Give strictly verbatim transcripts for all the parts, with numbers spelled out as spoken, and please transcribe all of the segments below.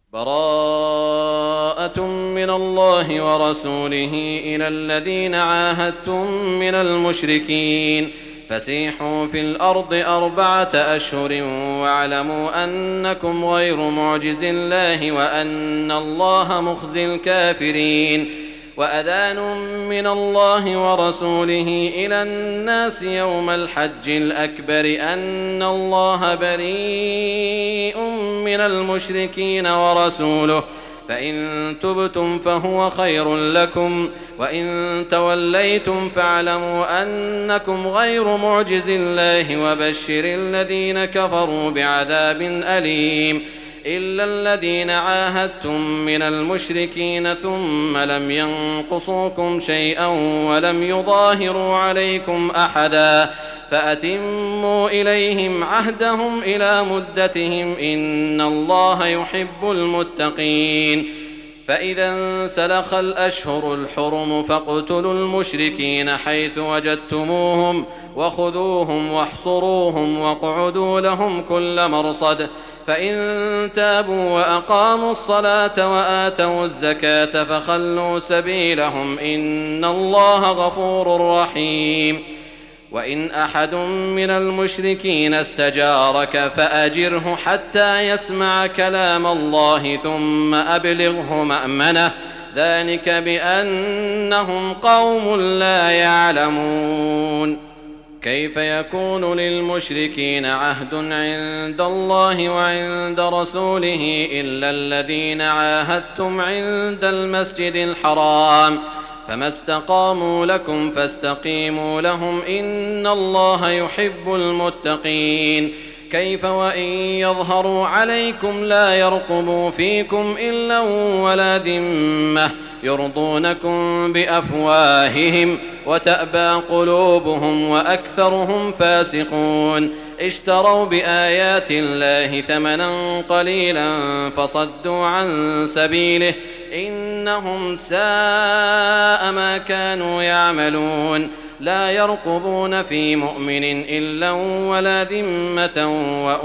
براءة من الله ورسوله إلى الذين عاهدتم من المشركين فسيحوا في الأرض أربعة أشهر واعلموا أنكم غير معجز الله وأن الله مخزي الكافرين. وأذان من الله ورسوله إلى الناس يوم الحج الأكبر أن الله بريء من المشركين ورسوله فإن تبتم فهو خير لكم وإن توليتم فاعلموا أنكم غير معجز الله وبشر الذين كفروا بعذاب أليم. إلا الذين عاهدتم من المشركين ثم لم ينقصوكم شيئا ولم يظاهروا عليكم أحدا فأتموا إليهم عهدهم إلى مدتهم إن الله يحب المتقين. فإذا انسلخ الأشهر الحرم فاقتلوا المشركين حيث وجدتموهم وخذوهم واحصروهم واقعدوا لهم كل مرصد فإن تابوا وأقاموا الصلاة وآتوا الزكاة فخلوا سبيلهم إن الله غفور رحيم. وإن أحد من المشركين استجارك فأجره حتى يسمع كلام الله ثم أبلغه مأمنه ذلك بأنهم قوم لا يعلمون. كيف يكون للمشركين عهد عند الله وعند رسوله إلا الذين عاهدتم عند المسجد الحرام فما استقاموا لكم فاستقيموا لهم إن الله يحب المتقين. كيف وإن يظهروا عليكم لا يرقبوا فيكم إلا ولا ذمة يرضونكم بأفواههم وتأبى قلوبهم وأكثرهم فاسقون. اشتروا بآيات الله ثمنا قليلا فصدوا عن سبيله إنهم ساء ما كانوا يعملون. لا يرقبون في مؤمن إلا ولا ذمة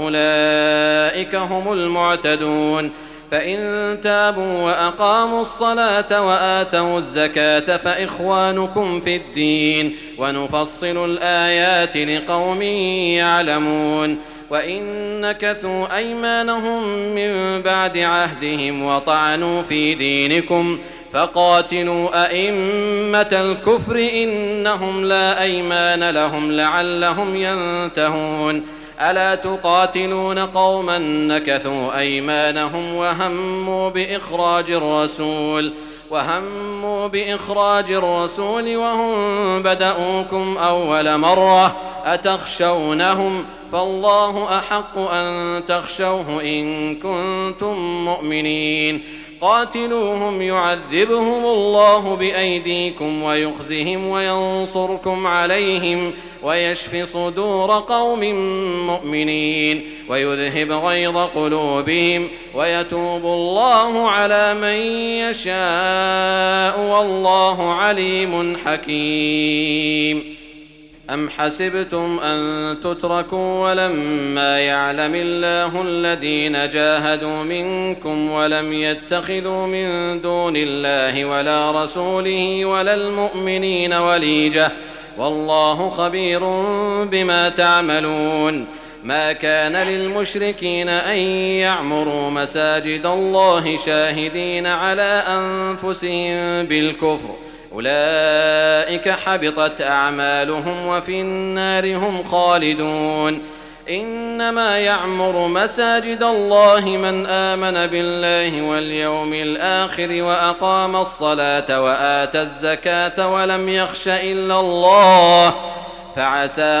وأولئك هم المعتدون. فإن تابوا وأقاموا الصلاة وآتوا الزكاة فإخوانكم في الدين ونفصل الآيات لقوم يعلمون. وإن نكثوا أيمانهم من بعد عهدهم وطعنوا في دينكم فقاتلوا أئمة الكفر إنهم لا أيمان لهم لعلهم ينتهون. ألا تقاتلون قوما نكثوا أيمانهم وهموا بإخراج الرسول وهموا بإخراج الرسول وهم بدأوكم أول مرة أتخشونهم فالله أحق أن تخشوه إن كنتم مؤمنين. قاتلوهم يعذبهم الله بأيديكم ويخزهم وينصركم عليهم ويشف صدور قوم مؤمنين ويذهب غيظ قلوبهم ويتوب الله على من يشاء والله عليم حكيم. أم حسبتم أن تتركوا ولما يعلم الله الذين جاهدوا منكم ولم يتخذوا من دون الله ولا رسوله ولا المؤمنين وليجة والله خبير بما تعملون. ما كان للمشركين أن يعمروا مساجد الله شاهدين على أنفسهم بالكفر أولئك حبطت أعمالهم وفي النار هم خالدون. إنما يعمر مساجد الله من آمن بالله واليوم الآخر وأقام الصلاة وآتى الزكاة ولم يخش إلا الله فعسى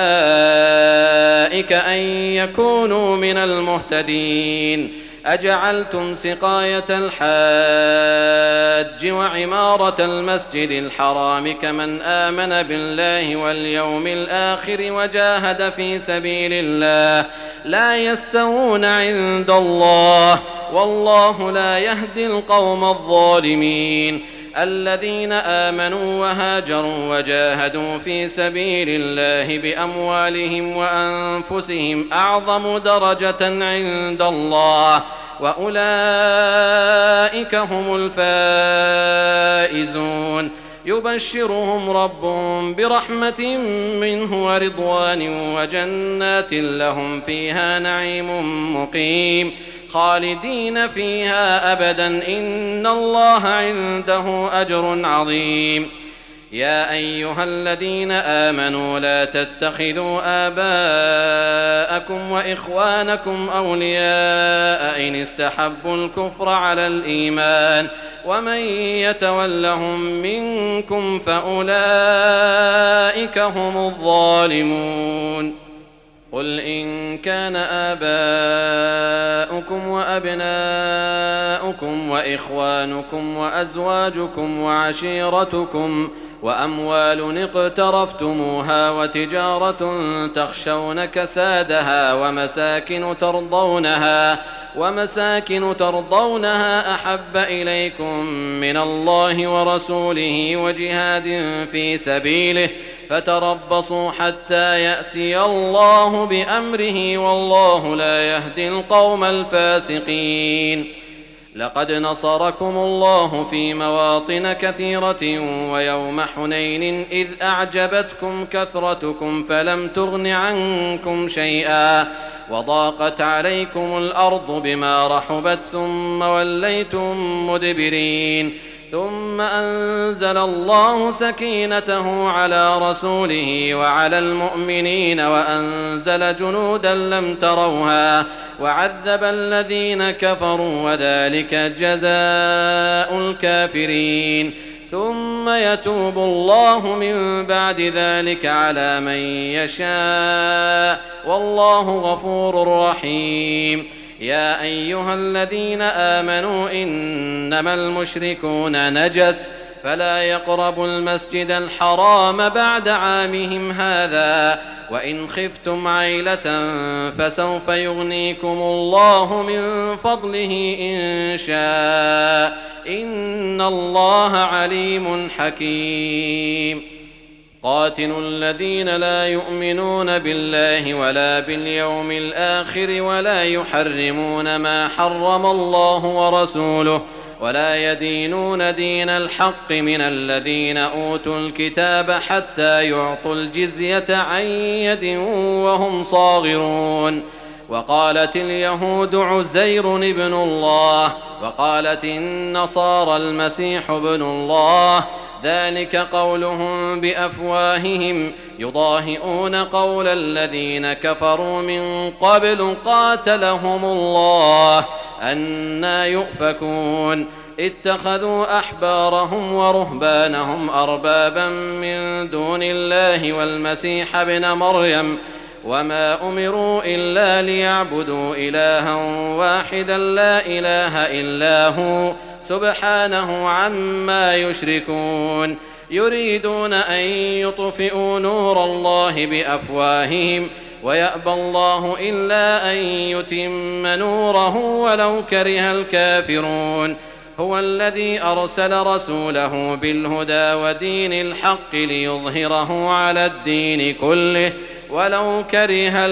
أولئك أن يكونوا من المهتدين. أجعلتم سقاية الحاج وعمارة المسجد الحرام كمن آمن بالله واليوم الآخر وجاهد في سبيل الله لا يستوون عند الله والله لا يهدي القوم الظالمين. الذين آمنوا وهاجروا وجاهدوا في سبيل الله بأموالهم وأنفسهم أعظم درجة عند الله وأولئك هم الفائزون يبشرهم ربهم برحمة منه ورضوان وجنات لهم فيها نعيم مقيم خالدين فيها أبدا إن الله عنده أجر عظيم. يا أيها الذين آمنوا لا تتخذوا آباءكم وإخوانكم أولياء إن استحبوا الكفر على الإيمان ومن يتولهم منكم فأولئك هم الظالمون. قل إن كان آباؤكم وأبناؤكم وإخوانكم وأزواجكم وعشيرتكم وأموال اقترفتموها وتجارة تخشون كسادها ومساكن ترضونها ومساكن ترضونها أحب إليكم من الله ورسوله وجهاد في سبيله فتربصوا حتى يأتي الله بأمره والله لا يهدي القوم الفاسقين. لقد نصركم الله في مواطن كثيرة ويوم حنين إذ أعجبتكم كثرتكم فلم تغن عنكم شيئا وضاقت عليكم الأرض بما رحبت ثم وليتم مدبرين ثم أنزل الله سكينته على رسوله وعلى المؤمنين وأنزل جنودا لم تروها وعذب الذين كفروا وذلك جزاء الكافرين. ثم يتوب الله من بعد ذلك على من يشاء والله غفور رحيم. يا أيها الذين آمنوا إنما المشركون نجس فلا يقربوا المسجد الحرام بعد عامهم هذا وإن خفتم عيلة فسوف يغنيكم الله من فضله إن شاء إن الله عليم حكيم. قاتلوا الذين لا يؤمنون بالله ولا باليوم الآخر ولا يحرمون ما حرم الله ورسوله ولا يدينون دين الحق من الذين أوتوا الكتاب حتى يعطوا الجزية عن يد وهم صاغرون. وقالت اليهود عزير ابن الله وقالت النصارى المسيح ابن الله ذلك قولهم بأفواههم يضاهئون قول الذين كفروا من قبل قاتلهم الله أنى يؤفكون. اتخذوا أحبارهم ورهبانهم أربابا من دون الله والمسيح ابن مريم وما أمروا إلا ليعبدوا إلها واحدا لا إله إلا هو سبحانه عما يشركون. يريدون أن يطفئوا نور الله بأفواههم ويأبى الله إلا أن يتم نوره ولو كره الكافرون. هو الذي أرسل رسوله بالهدى ودين الحق ليظهره على الدين كله ولو كره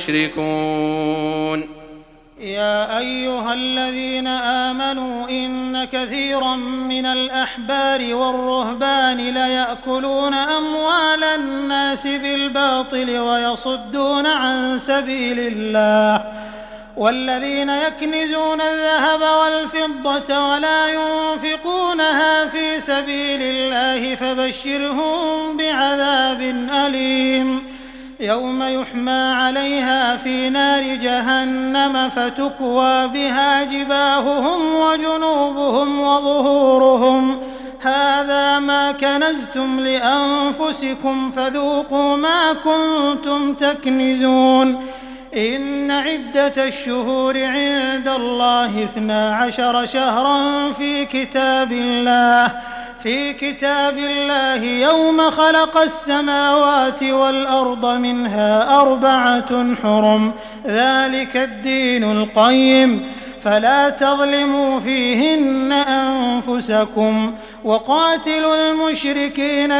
المشركون. يا أيها الذين آمنوا إن كثيرا من الأحبار والرهبان ليأكلون أموال الناس بالباطل ويصدون عن سبيل الله والذين يكنزون الذهب والفضة ولا ينفقونها في سبيل الله فبشرهم بعذاب أليم يوم يحمى عليها في نار جهنم فتكوى بها جباههم وجنوبهم وظهورهم هذا ما كنزتم لأنفسكم فذوقوا ما كنتم تكنزون. إن عدة الشهور عند الله اثنا عشر شهرا في كتاب الله في كتاب الله يوم خلق السماوات والأرض منها أربعة حرم ذلك الدين القيم فلا تظلموا فيهن أنفسكم وقاتلوا المشركين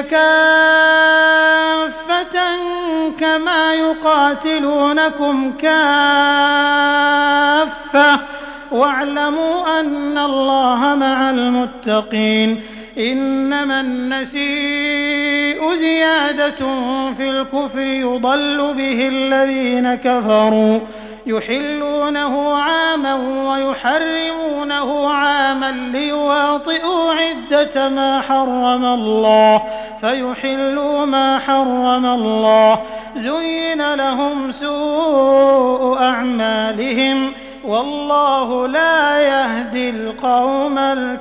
كافة كما يقاتلونكم كافة واعلموا أن الله مع المتقين. إنما النسيء زيادة في الكفر يضل به الذين كفروا يحلونه عاما ويحرمونه عاما ليواطئوا عدة ما حرم الله فيحلوا ما حرم الله. زين لهم سوء أعمالهم والله لا يهدي القوم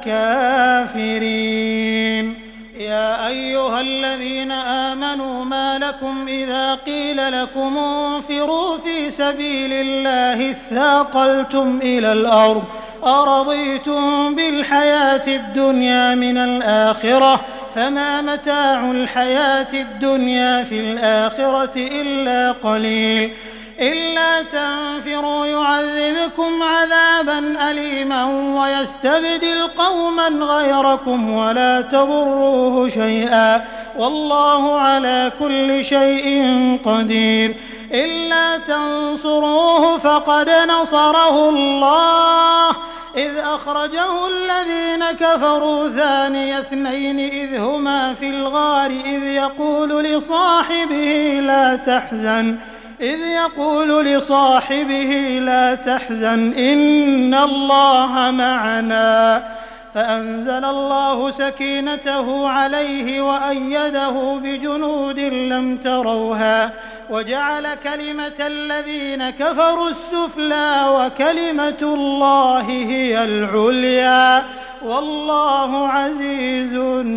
الكافرين. يا أيها الذين آمنوا ما لكم إذا قيل لكم انفروا في سبيل الله اثاقلتم إلى الأرض أرضيتم بالحياة الدنيا من الآخرة فما متاع الحياة الدنيا في الآخرة إلا قليل. إلا تنفروا يعذبكم عذابا أليما ويستبدل قوما غيركم ولا تضروه شيئا والله على كل شيء قدير. إلا تنصروه فقد نصره الله إذ أخرجه الذين كفروا ثاني اثنين إذ هما في الغار إذ يقول لصاحبه لا تحزن إذ يقول لصاحبه لا تحزن إن الله معنا فأنزل الله سكينته عليه وأيده بجنود لم تروها وجعل كلمة الذين كفروا السفلى وكلمة الله هي العليا والله عزيز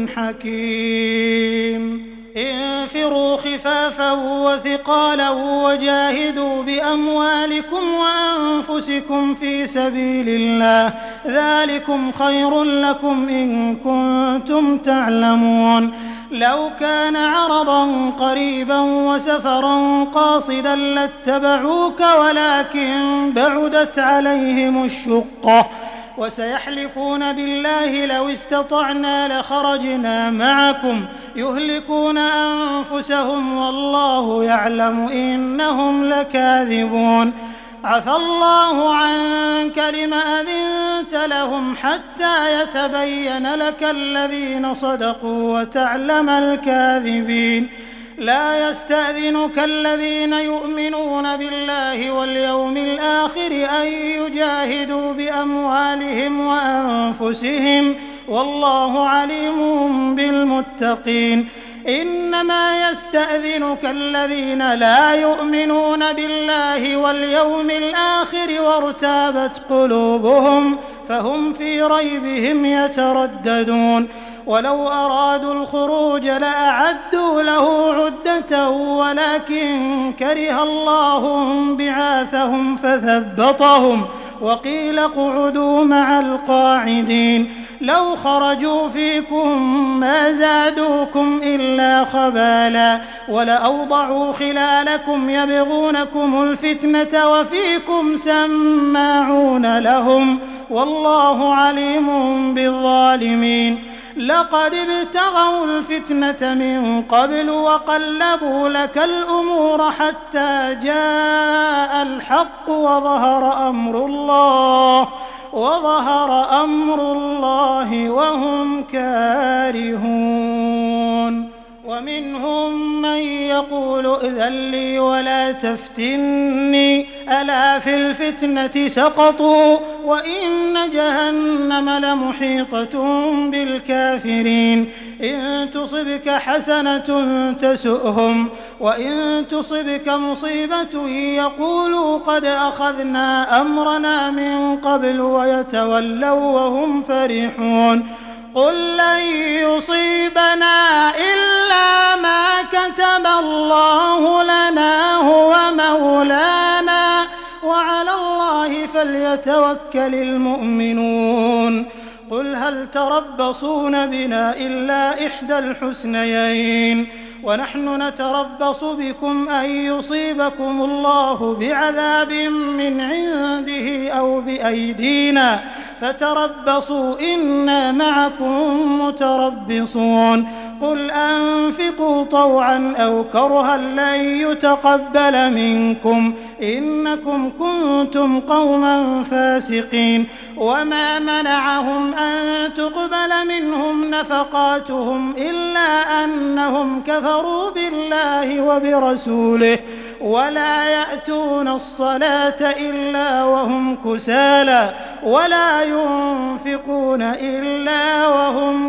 حكيم. انفروا خفافا وثقالا وجاهدوا بأموالكم وأنفسكم في سبيل الله ذلكم خير لكم إن كنتم تعلمون. لو كان عرضا قريبا وسفرا قاصدا لاتبعوك ولكن بعدت عليهم الشقة وسيحلفون بالله لو استطعنا لخرجنا معكم يهلكون أنفسهم والله يعلم إنهم لكاذبون. عفى الله عنك لم أذنت لهم حتى يتبين لك الذين صدقوا وتعلم الكاذبين. لا يستأذنك الذين يؤمنون بالله واليوم الآخر أن يجاهدوا بأموالهم وأنفسهم والله عليم بالمتقين. إنما يستأذنك الذين لا يؤمنون بالله واليوم الآخر وارتابت قلوبهم فهم في ريبهم يترددون. ولو أرادوا الخروج لأعدوا له عدة ولكن كره الله بعاثهم فثبطهم وقيل اقعدوا مع القاعدين. لو خرجوا فيكم ما زادوكم إلا خبالا ولأوضعوا خلالكم يبغونكم الفتنة وفيكم سماعون لهم والله عليم بالظالمين. لقد ابتغوا الفتنة من قبل وقلبوا لك الأمور حتى جاء الحق وظهر أمر الله وظهر أمر الله وهم كارهون. ومنهم من يقول ائذن لي ولا تفتني ألا في الفتنة سقطوا وإن جهنم لمحيطة بالكافرين. إن تصبك حسنة تسؤهم وإن تصبك مصيبة يقولوا قد أخذنا أمرنا من قبل ويتولوا وهم فرحون. قل لن يصيبنا إلا ما كتب الله لنا هو مولانا وعلى الله فليتوكل المؤمنون. قل هل تربصون بنا إلا إحدى الحسنيين ونحن نتربص بكم أن يصيبكم الله بعذاب من عنده أو بأيدينا فتربصوا إنا معكم متربصون. قل أنفقوا طوعا أو كرها لن يتقبل منكم إنكم كنتم قوما فاسقين وما منعهم أن تقبل منهم نفقاتهم إلا أنهم كفروا بالله وبرسوله ولا يأتون الصلاة إلا وهم كسالى ولا ينفقون إلا وهم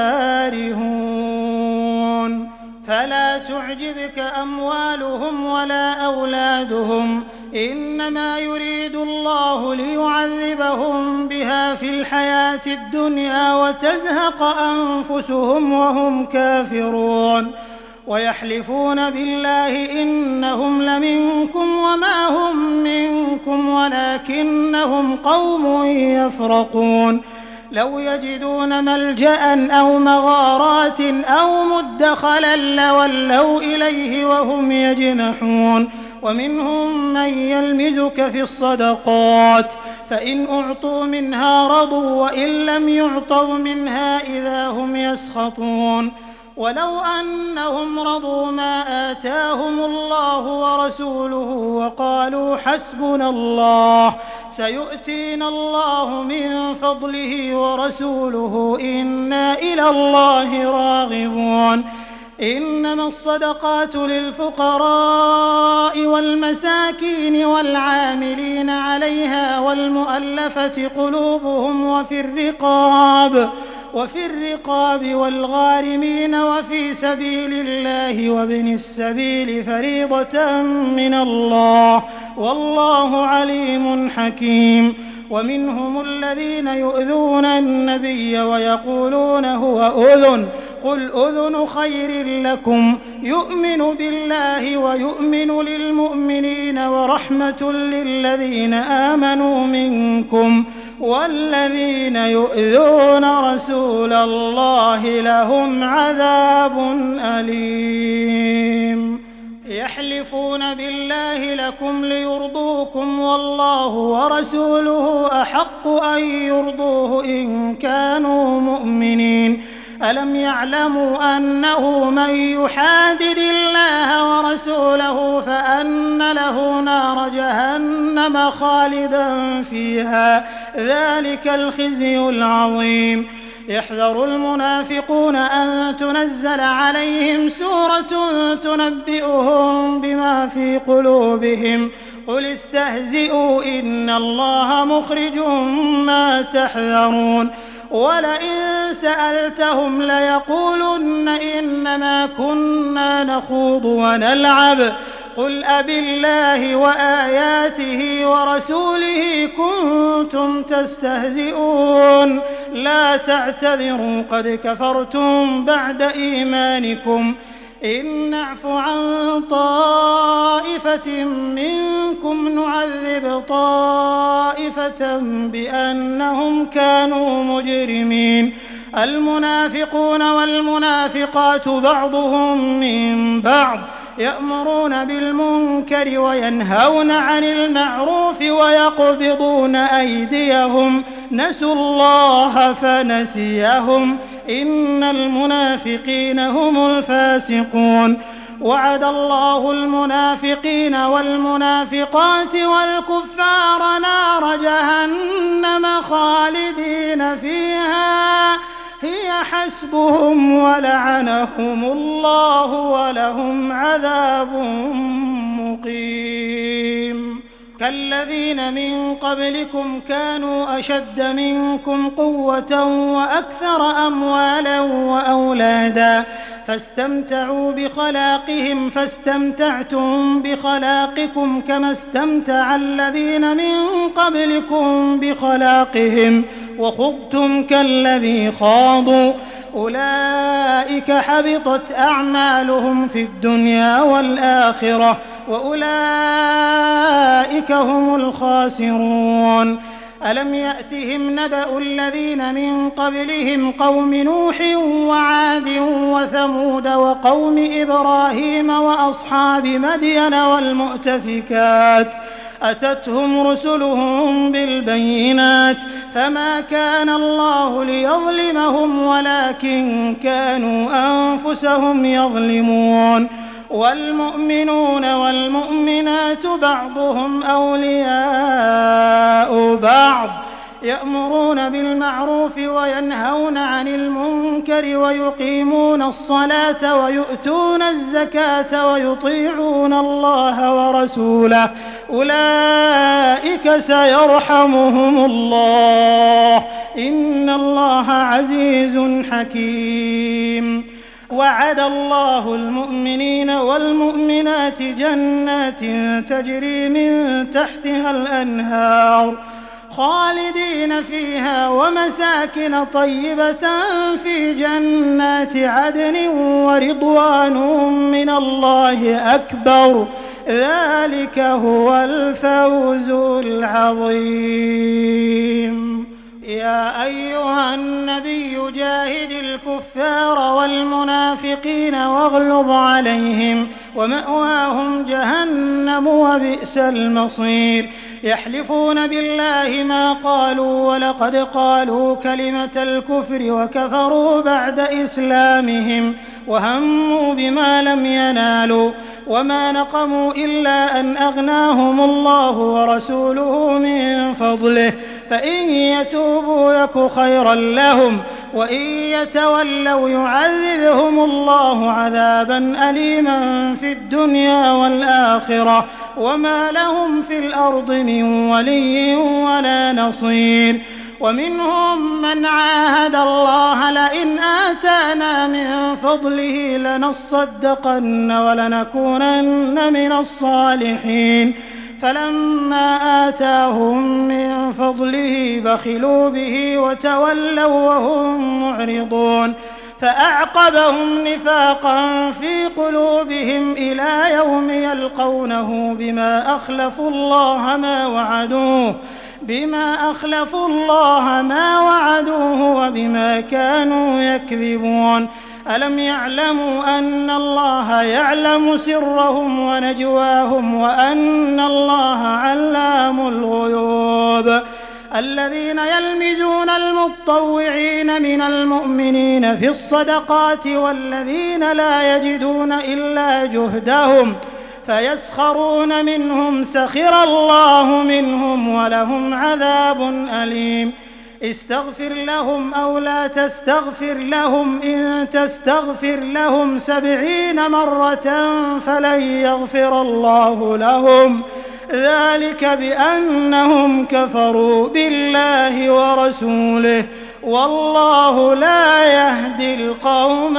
كارهون فلا تعجبك أموالهم ولا أولادهم إنما يريد الله ليعذبهم بها في الحياة الدنيا وتزهق أنفسهم وهم كافرون ويحلفون بالله إنهم لمنكم وما هم منكم ولكنهم قوم يفرقون لو يجدون ملجأ أو مغارات أو مدخلا لولوا إليه وهم يجمحون ومنهم من يلمزك في الصدقات فإن أعطوا منها رضوا وإن لم يعطوا منها إذا هم يسخطون ولو أنهم رضوا ما آتاهم الله ورسوله وقالوا حسبنا الله سيؤتينا الله من فضله ورسوله إنا إلى الله راغبون إنما الصدقات للفقراء والمساكين والعاملين عليها والمؤلفة قلوبهم وفي الرقاب وفي الرقاب والغارمين وفي سبيل الله وابن السبيل فريضة من الله والله عليم حكيم ومنهم الذين يؤذون النبي ويقولون هو أذن قل أذن خير لكم يؤمن بالله ويؤمن للمؤمنين ورحمة للذين آمنوا منكم والذين يؤذون رسول الله لهم عذاب أليم يحلفون بالله لكم ليرضوكم والله ورسوله أحق أن يرضوه إن كانوا مؤمنين ألم يعلموا أنه من يحادد الله ورسوله فأن له نار جهنم خالدا فيها ذلك الخزي العظيم يحذر المنافقون أن تنزل عليهم سورة تنبئهم بما في قلوبهم قل استهزئوا إن الله مخرج ما تحذرون ولئن سألتهم ليقولن إنما كنا نخوض ونلعب قل أبالله وآياته ورسوله كنتم تستهزئون لا تعتذروا قد كفرتم بعد إيمانكم إن نعف عن طائفة منكم نعذب طائفة بأنهم كانوا مجرمين المنافقون والمنافقات بعضهم من بعض يأمرون بالمنكر وينهون عن المعروف ويقبضون أيديهم نسوا الله فنسيهم إن المنافقين هم الفاسقون وعد الله المنافقين والمنافقات والكفار نار جهنم خالدين فيها هي حسبهم ولعنهم الله ولهم عذاب مقيم كالذين من قبلكم كانوا أشد منكم قوة وأكثر أموالا وأولادا فاستمتعوا بخلاقهم فاستمتعتم بخلاقكم كما استمتع الذين من قبلكم بخلاقهم وخضتم كالذي خاضوا أولئك حبطت أعمالهم في الدنيا والآخرة وأولئك هم الخاسرون ألم يأتهم نبأ الذين من قبلهم قوم نوح وعاد وثمود وقوم إبراهيم وأصحاب مدين والمؤتفكات أتتهم رسلهم بالبينات فما كان الله ليظلمهم ولكن كانوا أنفسهم يظلمون والمؤمنون والمؤمنات بعضهم أولياء بعض يأمرون بالمعروف وينهون عن المنكر ويقيمون الصلاة ويؤتون الزكاة ويطيعون الله ورسوله أولئك سيرحمهم الله إن الله عزيز حكيم وعد الله المؤمنين والمؤمنات جنات تجري من تحتها الأنهار خالدين فيها ومساكن طيبة في جنات عدن ورضوان من الله أكبر ذلك هو الفوز العظيم يا أيها النبي جاهد الكفار والمنافقين واغلظ عليهم ومأواهم جهنم وبئس المصير يحلفون بالله ما قالوا ولقد قالوا كلمة الكفر وكفروا بعد إسلامهم وهموا بما لم ينالوا وما نقموا إلا أن أغناهم الله ورسوله من فضله فإن يتوبوا يك خيرا لهم وإن يتولوا يعذبهم الله عذابا أليما في الدنيا والآخرة وما لهم في الأرض من ولي ولا نصير ومنهم من عاهد الله لئن آتانا من فضله لنصدقن ولنكونن من الصالحين فلما آتاهم من فضله بخلوا به وتولوا وهم معرضون فأعقبهم نفاقا في قلوبهم إلى يوم يلقونه بما أخلفوا الله ما وعدوه بما أخلفوا الله ما وعدوه وبما كانوا يكذبون ألم يعلموا أن الله يعلم سرهم ونجواهم وأن الله علام الغيوب الذين يلمزون المطوعين من المؤمنين في الصدقات والذين لا يجدون إلا جهدهم فيسخرون منهم سخر الله منهم ولهم عذاب أليم استغفر لهم أو لا تستغفر لهم إن تستغفر لهم سبعين مرة فلن يغفر الله لهم ذلك بأنهم كفروا بالله ورسوله والله لا يهدي القوم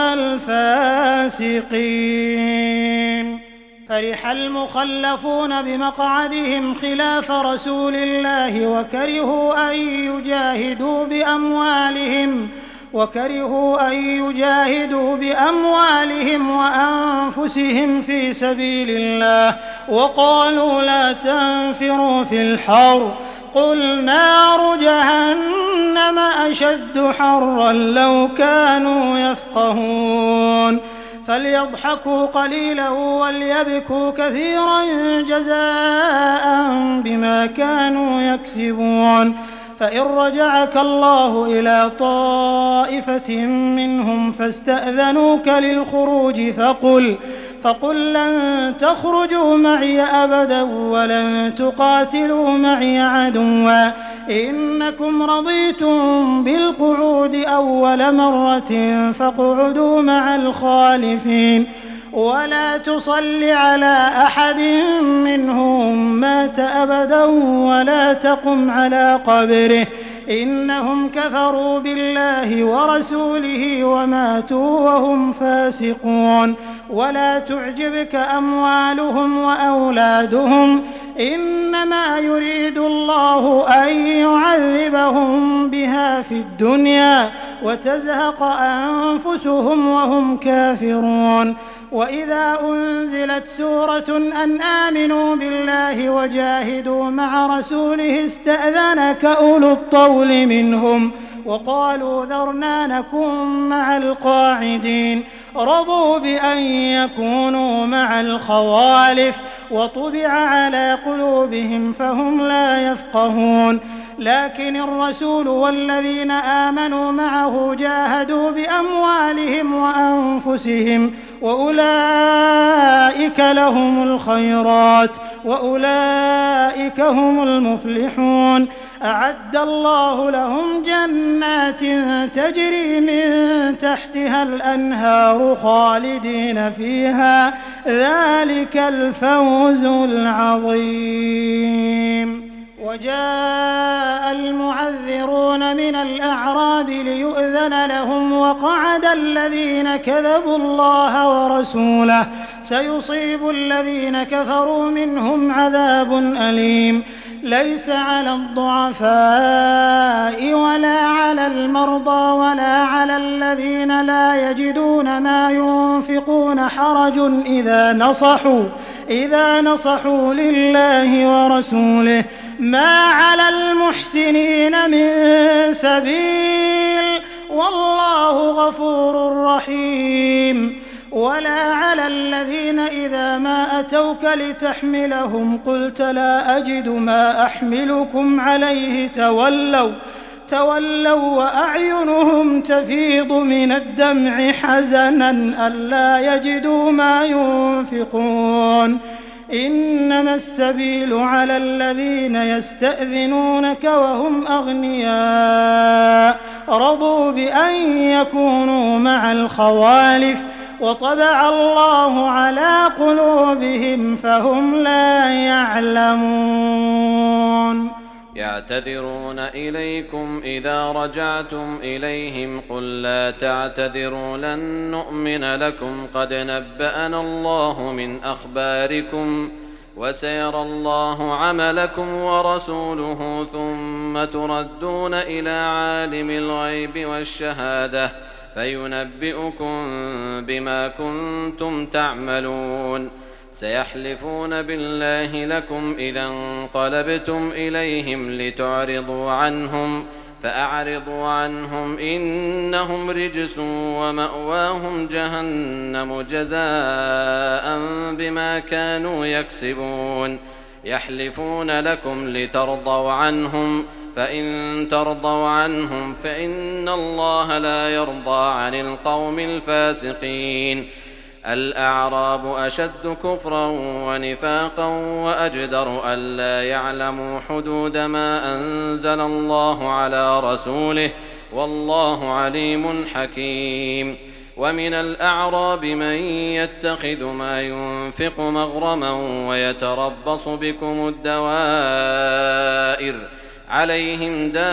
الفاسقين فرح المخلفون بمقعدهم خلاف رسول الله وكرهوا أن يجاهدوا بأموالهم وكرهوا أن يجاهدوا بأموالهم وأنفسهم في سبيل الله وقالوا لا تنفروا في الحر قل نار جهنم أشد حرا لو كانوا يفقهون فليضحكوا قليلا وليبكوا كثيرا جزاء بما كانوا يكسبون فإن رجعك الله إلى طائفة منهم فاستأذنوك للخروج فقل فقل لن تخرجوا معي أبدا ولن تقاتلوا معي عدوا إنكم رضيتم بالقعود أول مرة فاقعدوا مع الخالفين ولا تصل على أحد منهم مات أبدا ولا تقم على قبره إنهم كفروا بالله ورسوله وماتوا وهم فاسقون ولا تعجبك أموالهم وأولادهم إنما يريد الله أن يعذبهم بها في الدنيا وتزهق أنفسهم وهم كافرون وإذا أنزلت سورة أن آمنوا بالله وجاهدوا مع رسوله استأذنك أولو الطول منهم وقالوا ذرنا نكن مع القاعدين رضوا بأن يكونوا مع الخوالف وطبع على قلوبهم فهم لا يفقهون لكن الرسول والذين آمنوا معه جاهدوا بأموالهم وأنفسهم وأولئك لهم الخيرات وأولئك هم المفلحون أعد الله لهم جنات تجري من تحتها الأنهار خالدين فيها ذلك الفوز العظيم. وجاء المعذرون من الأعراب ليؤذن لهم وقعد الذين كذبوا الله ورسوله سيصيب الذين كفروا منهم عذاب أليم ليس على الضعفاء ولا على المرضى ولا على الذين لا يجدون ما ينفقون حرج إذا نصحوا إذا نصحوا لله ورسوله ما على المحسنين من سبيل والله غفور رحيم. ولا على الذين إذا ما أتوك لتحملهم قلت لا أجد ما أحملكم عليه تولوا تولوا وأعينهم تفيض من الدمع حزنا ألا يجدوا ما ينفقون إنما السبيل على الذين يستأذنونك وهم أغنياء رضوا بأن يكونوا مع الخوالف وطبع الله على قلوبهم فهم لا يعلمون. يعتذرون إليكم إذا رجعتم إليهم قل لا تعتذروا لن نؤمن لكم قد نبأنا الله من أخباركم وسيرى الله عملكم ورسوله ثم تردون إلى عالم الغيب والشهادة فينبئكم بما كنتم تعملون. سيحلفون بالله لكم إذا انقلبتم إليهم لتعرضوا عنهم فأعرضوا عنهم إنهم رجس ومأواهم جهنم جزاء بما كانوا يكسبون. يحلفون لكم لترضوا عنهم فإن ترضوا عنهم فإن الله لا يرضى عن القوم الفاسقين. الأعراب أشد كفرا ونفاقا وأجدر ألا يعلموا حدود ما أنزل الله على رسوله والله عليم حكيم. ومن الأعراب من يتخذ ما ينفق مغرما ويتربص بكم الدوائر عليهم دائرة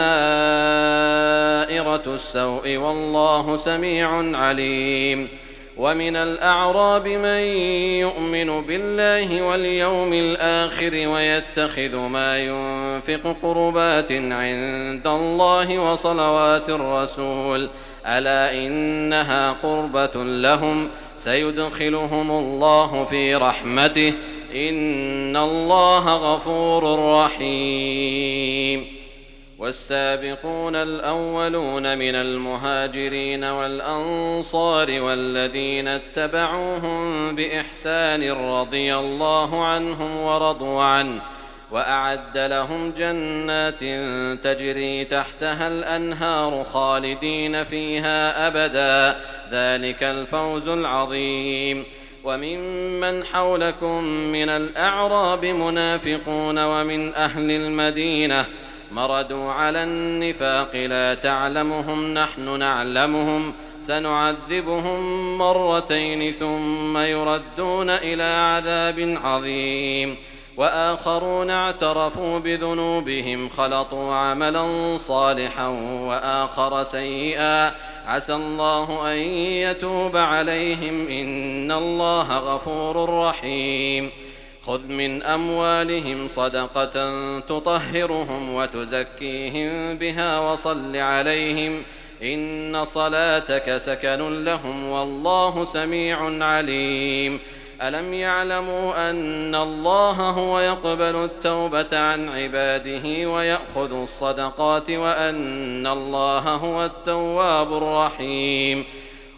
السوء والله سميع عليم. ومن الأعراب من يؤمن بالله واليوم الآخر ويتخذ ما ينفق قربات عند الله وصلوات الرسول ألا إنها قربة لهم سيدخلهم الله في رحمته إن الله غفور رحيم. والسابقون الأولون من المهاجرين والأنصار والذين اتبعوهم بإحسان رضي الله عنهم ورضوا عنه وأعد لهم جنات تجري تحتها الأنهار خالدين فيها أبدا ذلك الفوز العظيم. وممن حولكم من الأعراب منافقون ومن أهل المدينة مردوا على النفاق لا تعلمهم نحن نعلمهم سنعذبهم مرتين ثم يردون إلى عذاب عظيم. وآخرون اعترفوا بذنوبهم خلطوا عملا صالحا وآخر سيئا عسى الله أن يتوب عليهم إن الله غفور رحيم. خذ من أموالهم صدقة تطهرهم وتزكيهم بها وصل عليهم إن صلاتك سكن لهم والله سميع عليم. ألم يعلموا أن الله هو يقبل التوبة عن عباده ويأخذ الصدقات وأن الله هو التواب الرحيم.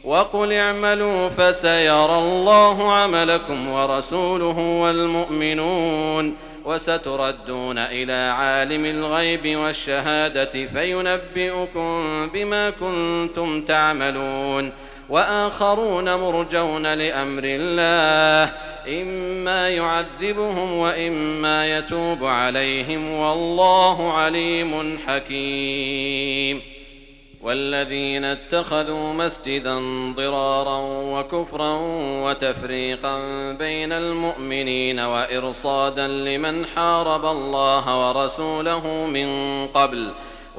وقل اعملوا فسيرى الله عملكم ورسوله والمؤمنون وستردون إلى عالم الغيب والشهادة فينبئكم بما كنتم تعملون وآخرون مرجون لأمر الله إما يعذبهم وإما يتوب عليهم والله عليم حكيم. والذين اتخذوا مسجدا ضرارا وكفرا وتفريقا بين المؤمنين وإرصادا لمن حارب الله ورسوله من قبل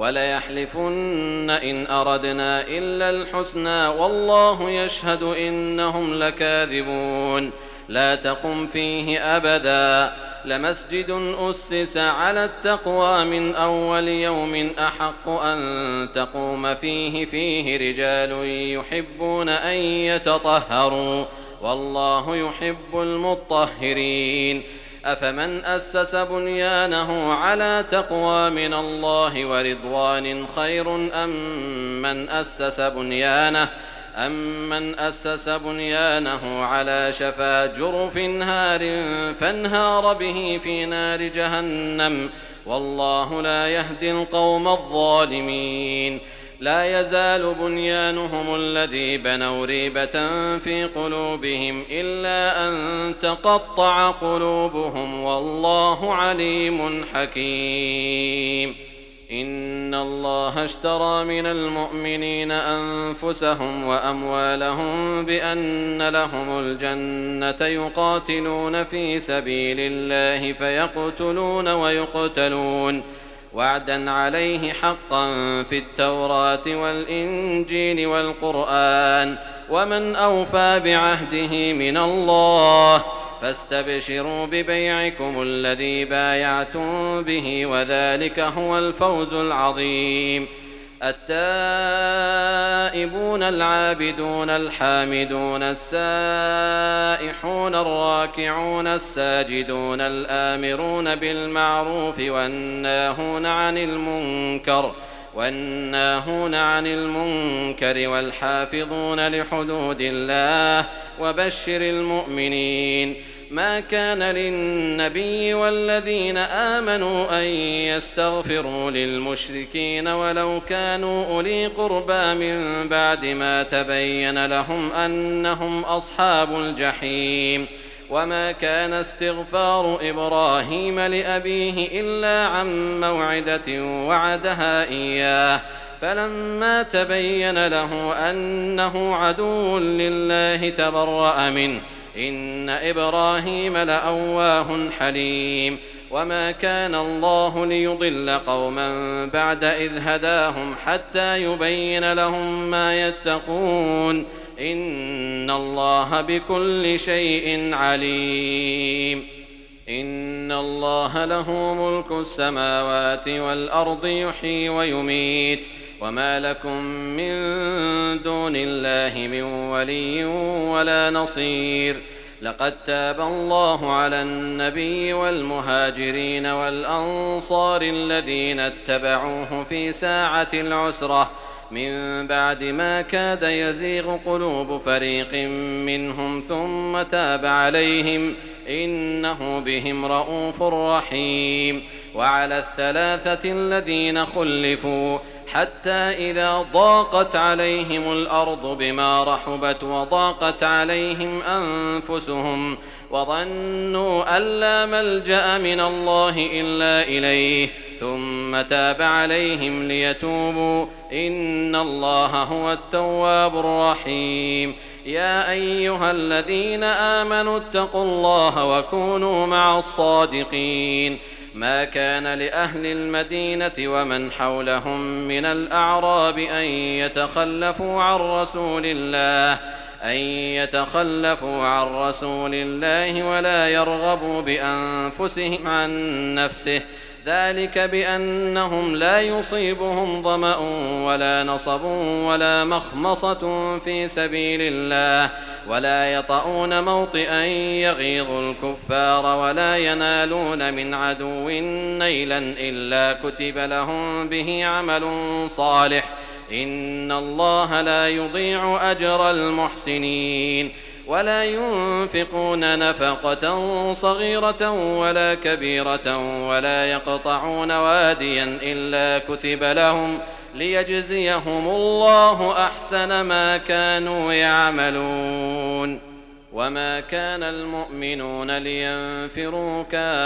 وليحلفن إن أردنا إلا الحسنى والله يشهد إنهم لكاذبون. لا تقم فيه أبدا لمسجد أسس على التقوى من أول يوم أحق أن تقوم فيه فيه رجال يحبون أن يتطهروا والله يحب المطهرين. أفمن أسس بنيانه على تقوى من الله ورضوان خير أم من أسس بنيانه أمن أسس بنيانه على شفا جرف هار فانهار به في نار جهنم والله لا يهدي القوم الظالمين. لا يزال بنيانهم الذي بنوا ريبة في قلوبهم إلا أن تقطع قلوبهم والله عليم حكيم. إن الله اشترى من المؤمنين أنفسهم وأموالهم بأن لهم الجنة يقاتلون في سبيل الله فيقتلون ويقتلون وعدا عليه حقا في التوراة والإنجيل والقرآن ومن أوفى بعهده من الله فاستبشروا ببيعكم الذي بايعتم به وذلك هو الفوز العظيم. التائبون العابدون الحامدون السائحون الراكعون الساجدون الآمرون بالمعروف والناهون عن المنكر والناهون عن المنكر والحافظون لحدود الله وبشر المؤمنين. ما كان للنبي والذين آمنوا أن يستغفروا للمشركين ولو كانوا أولي قربى من بعد ما تبين لهم أنهم أصحاب الجحيم. وما كان استغفار إبراهيم لأبيه إلا عن موعدة وعدها إياه فلما تبين له أنه عدو لله تبرأ منه إن إبراهيم لأواه حليم. وما كان الله ليضل قوما بعد إذ هداهم حتى يبين لهم ما يتقون إن الله بكل شيء عليم. إن الله له ملك السماوات والأرض يحيي ويميت وما لكم من دون الله من ولي ولا نصير. لقد تاب الله على النبي والمهاجرين والأنصار الذين اتبعوه في ساعة العسرة من بعد ما كاد يزيغ قلوب فريق منهم ثم تاب عليهم إنه بهم رءوف رحيم. وعلى الثلاثة الذين خلفوا حتى إذا ضاقت عليهم الأرض بما رحبت وضاقت عليهم أنفسهم وظنوا أن لا ملجأ من الله إلا إليه ثم تاب عليهم ليتوبوا إن الله هو التواب الرحيم. يا أيها الذين آمنوا اتقوا الله وكونوا مع الصادقين. ما كان لأهل المدينة ومن حولهم من الأعراب أن يتخلفوا عن رسول الله أن يتخلفوا عن رسول الله ولا يرغبوا بأنفسهم عن نفسه ذلك بأنهم لا يصيبهم ظمأ ولا نصب ولا مخمصة في سبيل الله ولا يطؤون موطئا يغيظ الكفار ولا ينالون من عدو نيلا إلا كتب لهم به عمل صالح إن الله لا يضيع أجر المحسنين ولا ينفقون نفقة صغيرة ولا كبيرة ولا يقطعون واديا إلا كتب لهم ليجزيهم الله أحسن ما كانوا يعملون وما كان المؤمنون لينفروا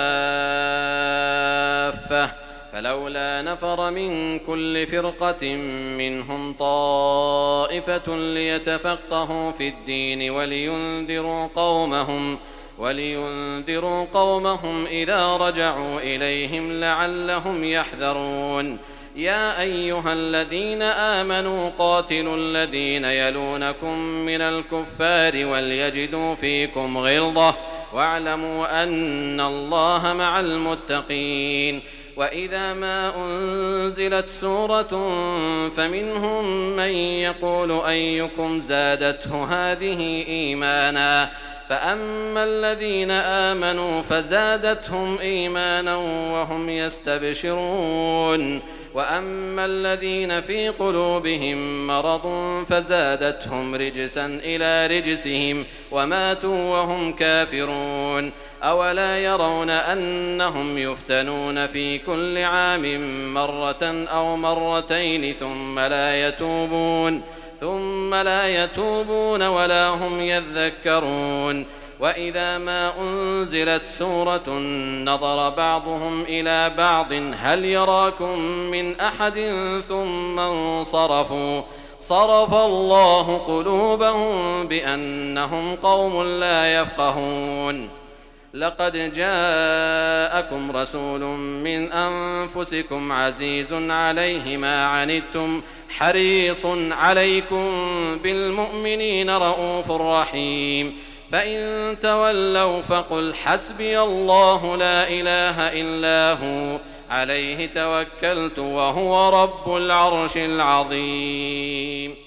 كافة فلولا نفر من كل فرقة منهم طائفة ليتفقهوا في الدين ولينذروا قومهم ولينذروا قومهم إذا رجعوا إليهم لعلهم يحذرون يا أيها الذين آمنوا قاتلوا الذين يلونكم من الكفار وليجدوا فيكم غلظة واعلموا أن الله مع المتقين وإذا ما أنزلت سورة فمنهم من يقول أيكم زادته هذه إيمانا فأما الذين آمنوا فزادتهم إيمانا وهم يستبشرون وأما الذين في قلوبهم مرض فزادتهم رجسا إلى رجسهم وماتوا وهم كافرون أولا يرون أنهم يفتنون في كل عام مرة أو مرتين ثم لا يتوبون ثم لا يتوبون ولا هم يذكرون وإذا ما أنزلت سورة نظر بعضهم إلى بعض هل يراكم من أحد ثم انصرفوا صرف الله قلوبهم بأنهم قوم لا يفقهون لقد جاءكم رسول من أنفسكم عزيز عليه ما عنتم حريص عليكم بالمؤمنين رؤوف رحيم فإن تولوا فقل حسبي الله لا إله إلا هو عليه توكلت وهو رب العرش العظيم